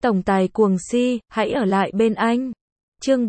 Tổng tài cuồng si, hãy ở lại bên anh. Chương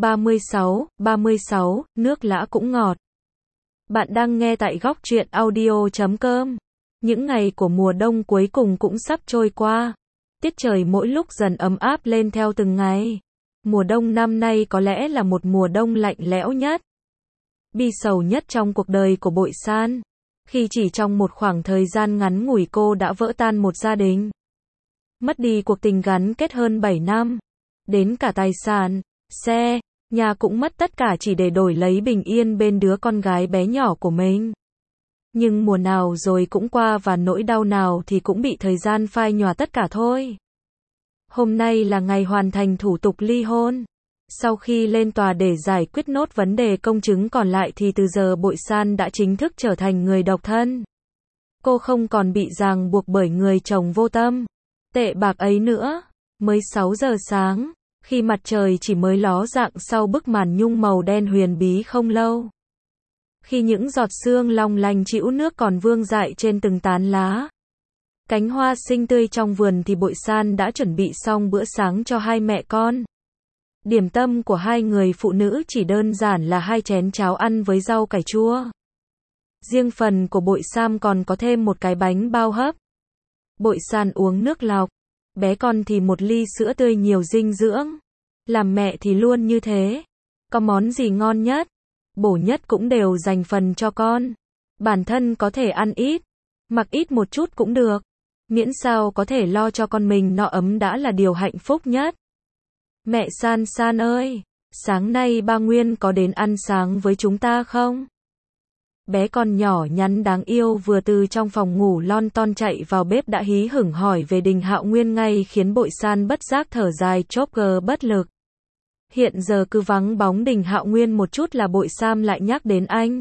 36, nước lã cũng ngọt. Bạn đang nghe tại góc truyện audio.com. Những ngày của mùa đông cuối cùng cũng sắp trôi qua. Tiết trời mỗi lúc dần ấm áp lên theo từng ngày. Mùa đông năm nay có lẽ là một mùa đông lạnh lẽo nhất, bi sầu nhất trong cuộc đời của Bội San. Khi chỉ trong một khoảng thời gian ngắn ngủi cô đã vỡ tan một gia đình. Mất đi cuộc tình gắn kết hơn 7 năm. Đến cả tài sản, xe, nhà cũng mất tất cả chỉ để đổi lấy bình yên bên đứa con gái bé nhỏ của mình. Nhưng mùa nào rồi cũng qua và nỗi đau nào thì cũng bị thời gian phai nhòa tất cả thôi. Hôm nay là ngày hoàn thành thủ tục ly hôn. Sau khi lên tòa để giải quyết nốt vấn đề công chứng còn lại thì từ giờ Bội San đã chính thức trở thành người độc thân. Cô không còn bị ràng buộc bởi người chồng vô tâm, tệ bạc ấy nữa. Mới 6 giờ sáng, khi mặt trời chỉ mới ló dạng sau bức màn nhung màu đen huyền bí không lâu. Khi những giọt sương long lanh trĩu nước còn vương dại trên từng tán lá. Cánh hoa xinh tươi trong vườn thì Bội San đã chuẩn bị xong bữa sáng cho hai mẹ con. Điểm tâm của hai người phụ nữ chỉ đơn giản là 2 chén cháo ăn với rau cải chua. Riêng phần của Bội San còn có thêm một cái bánh bao hấp. Bội San uống nước lọc, bé con thì một ly sữa tươi nhiều dinh dưỡng. Làm mẹ thì luôn như thế. Có món gì ngon nhất, bổ nhất cũng đều dành phần cho con. Bản thân có thể ăn ít, mặc ít một chút cũng được. Miễn sao có thể lo cho con mình no ấm đã là điều hạnh phúc nhất. Mẹ San ơi, sáng nay ba Nguyên có đến ăn sáng với chúng ta không? Bé con nhỏ nhắn đáng yêu vừa từ trong phòng ngủ lon ton chạy vào bếp đã hí hửng hỏi về Đình Hạo Nguyên ngay khiến Bội San bất giác thở dài chốc gờ bất lực. Hiện giờ cứ vắng bóng Đình Hạo Nguyên một chút là Bội San lại nhắc đến anh.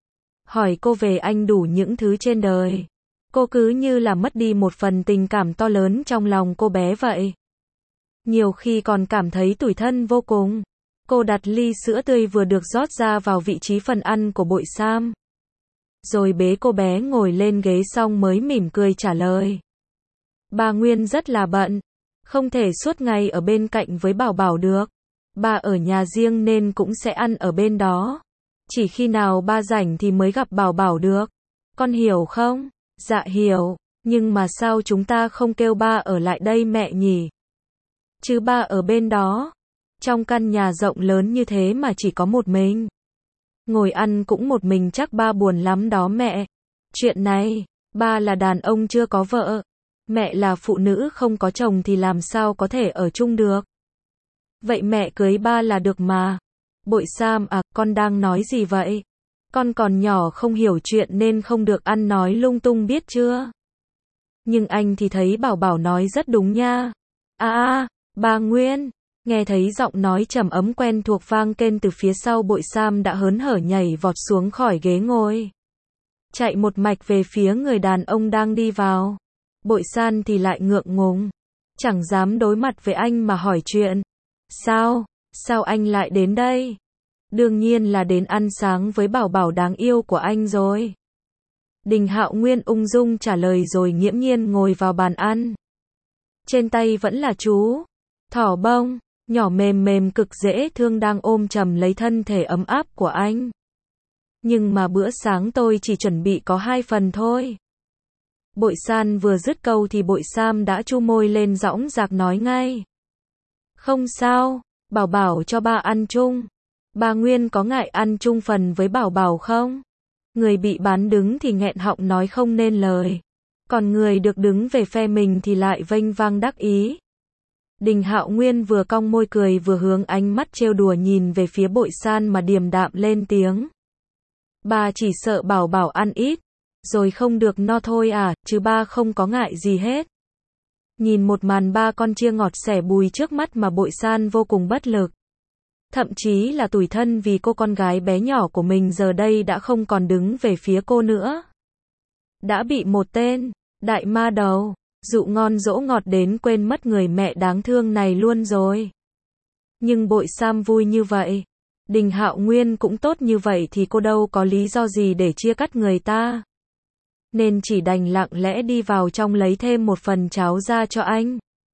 Hỏi cô về anh đủ những thứ trên đời. Cô cứ như là mất đi một phần tình cảm to lớn trong lòng cô bé vậy. Nhiều khi còn cảm thấy tủi thân vô cùng. Cô đặt ly sữa tươi vừa được rót ra vào vị trí phần ăn của Bội San. Rồi bế cô bé ngồi lên ghế xong mới mỉm cười trả lời. Ba Nguyên rất là bận, không thể suốt ngày ở bên cạnh với Bảo Bảo được. Ba ở nhà riêng nên cũng sẽ ăn ở bên đó. Chỉ khi nào ba rảnh thì mới gặp Bảo Bảo được. Con hiểu không? Dạ hiểu, nhưng mà sao chúng ta không kêu ba ở lại đây mẹ nhỉ? Chứ ba ở bên đó. Trong căn nhà rộng lớn như thế mà chỉ có một mình. Ngồi ăn cũng một mình chắc ba buồn lắm đó mẹ. Chuyện này, ba là đàn ông chưa có vợ. Mẹ là phụ nữ không có chồng thì làm sao có thể ở chung được. Vậy mẹ cưới ba là được mà. Bội San à, con đang nói gì vậy? Con còn nhỏ không hiểu chuyện nên không được ăn nói lung tung biết chưa? Nhưng anh thì thấy Bảo Bảo nói rất đúng nha. Ba Nguyên. Nghe thấy giọng nói trầm ấm quen thuộc vang lên từ phía sau Bội San đã hớn hở nhảy vọt xuống khỏi ghế ngồi. Chạy một mạch về phía người đàn ông đang đi vào. Bội San thì lại ngượng ngùng. Chẳng dám đối mặt với anh mà hỏi chuyện. Sao anh lại đến đây? Đương nhiên là đến ăn sáng với Bảo Bảo đáng yêu của anh rồi. Đình Hạo Nguyên ung dung trả lời rồi nghiễm nhiên ngồi vào bàn ăn. Trên tay vẫn là chú thỏ bông, nhỏ mềm mềm cực dễ thương đang ôm chầm lấy thân thể ấm áp của anh. Nhưng mà bữa sáng tôi chỉ chuẩn bị có 2 phần thôi. Bội San vừa dứt câu thì Bội San đã chu môi lên dõng dạc nói ngay. Không sao, Bảo Bảo cho ba ăn chung. Ba Nguyên có ngại ăn chung phần với Bảo Bảo không? Người bị bán đứng thì nghẹn họng nói không nên lời. Còn người được đứng về phe mình thì lại vênh vang đắc ý. Đình Hạo Nguyên vừa cong môi cười vừa hướng ánh mắt trêu đùa nhìn về phía Bội San mà điềm đạm lên tiếng. Ba chỉ sợ Bảo Bảo ăn ít, rồi không được no thôi à, chứ ba không có ngại gì hết. Nhìn một màn ba con chia ngọt xẻ bùi trước mắt mà Bội San vô cùng bất lực. Thậm chí là tủi thân vì cô con gái bé nhỏ của mình giờ đây đã không còn đứng về phía cô nữa. Đã bị một tên đại ma đầu dụ ngon dỗ ngọt đến quên mất người mẹ đáng thương này luôn rồi. Nhưng Bội San vui như vậy, Đình Hạo Nguyên cũng tốt như vậy thì cô đâu có lý do gì để chia cắt người ta. Nên chỉ đành lặng lẽ đi vào trong lấy thêm một phần cháo ra cho anh.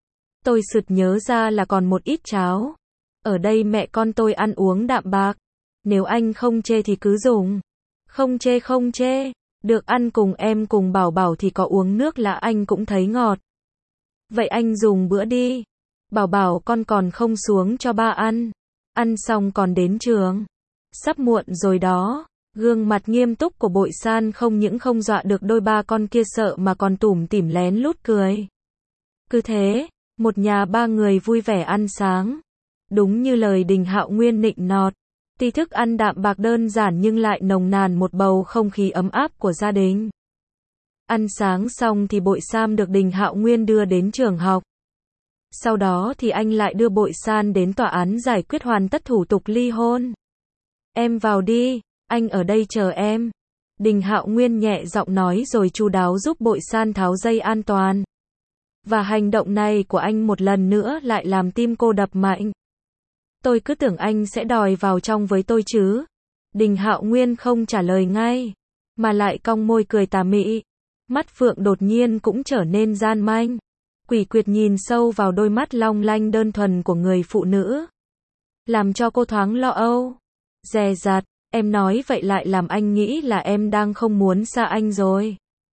Tôi sực nhớ ra là còn một ít cháo. Ở đây mẹ con tôi ăn uống đạm bạc. Nếu anh không chê thì cứ dùng. Không chê không chê. Được ăn cùng em cùng Bảo Bảo thì có uống nước là anh cũng thấy ngọt. Vậy anh dùng bữa đi. Bảo Bảo con còn không xuống cho ba ăn. Ăn xong còn đến trường. Sắp muộn rồi đó. Gương mặt nghiêm túc của Bội San không những không dọa được đôi ba con kia sợ mà còn tủm tỉm lén lút cười. Cứ thế, một nhà ba người vui vẻ ăn sáng. Đúng như lời Đình Hạo Nguyên nịnh nọt. Tuy thức ăn đạm bạc đơn giản nhưng lại nồng nàn một bầu không khí ấm áp của gia đình. Ăn sáng xong thì Bội San được Đình Hạo Nguyên đưa đến trường học. Sau đó thì anh lại đưa Bội San đến tòa án giải quyết hoàn tất thủ tục ly hôn. Em vào đi, anh ở đây chờ em. Đình Hạo Nguyên nhẹ giọng nói rồi chu đáo giúp Bội San tháo dây an toàn. Và hành động này của anh một lần nữa lại làm tim cô đập mạnh. Tôi cứ tưởng anh sẽ đòi vào trong với tôi chứ. Đình Hạo Nguyên không trả lời ngay, mà lại cong môi cười tà mị. Mắt phượng đột nhiên cũng trở nên gian manh. Quỷ quyệt nhìn sâu vào đôi mắt long lanh đơn thuần của người phụ nữ. Làm cho cô thoáng lo âu. Dè dặt, em nói vậy lại làm anh nghĩ là em đang không muốn xa anh rồi.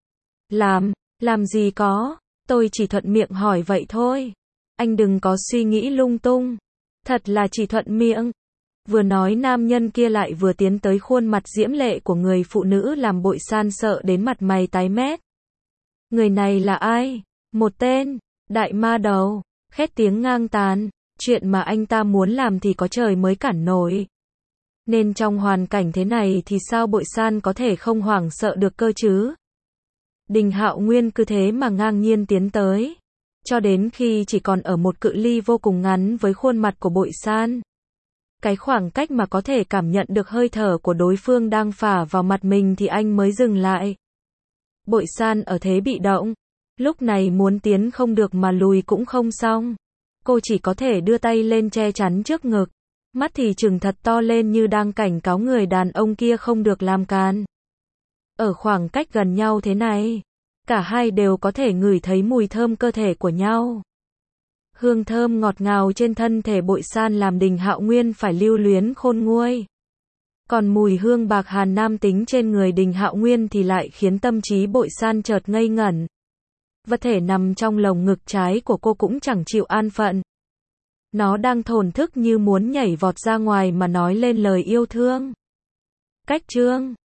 Làm gì có, tôi chỉ thuận miệng hỏi vậy thôi. Anh đừng có suy nghĩ lung tung. Thật là chỉ thuận miệng. Vừa nói nam nhân kia lại vừa tiến tới khuôn mặt diễm lệ của người phụ nữ làm Bội San sợ đến mặt mày tái mét. Người này là ai? Một tên đại ma đầu, khét tiếng ngang tàn, chuyện mà anh ta muốn làm thì có trời mới cản nổi. Nên trong hoàn cảnh thế này thì sao Bội San có thể không hoảng sợ được cơ chứ? Đình Hạo Nguyên cứ thế mà ngang nhiên tiến tới, cho đến khi chỉ còn ở một cự ly vô cùng ngắn với khuôn mặt của Bội San. Cái khoảng cách mà có thể cảm nhận được hơi thở của đối phương đang phả vào mặt mình thì anh mới dừng lại. Bội San ở thế bị động, lúc này muốn tiến không được mà lùi cũng không xong. Cô chỉ có thể đưa tay lên che chắn trước ngực, mắt thì trừng thật to lên như đang cảnh cáo người đàn ông kia không được làm càn. Ở khoảng cách gần nhau thế này, cả hai đều có thể ngửi thấy mùi thơm cơ thể của nhau. Hương thơm ngọt ngào trên thân thể Bội San làm Đình Hạo Nguyên phải lưu luyến khôn nguôi. Còn mùi hương bạc hàn nam tính trên người Đình Hạo Nguyên thì lại khiến tâm trí Bội San chợt ngây ngẩn. Vật thể nằm trong lồng ngực trái của cô cũng chẳng chịu an phận. Nó đang thổn thức như muốn nhảy vọt ra ngoài mà nói lên lời yêu thương. Cách chương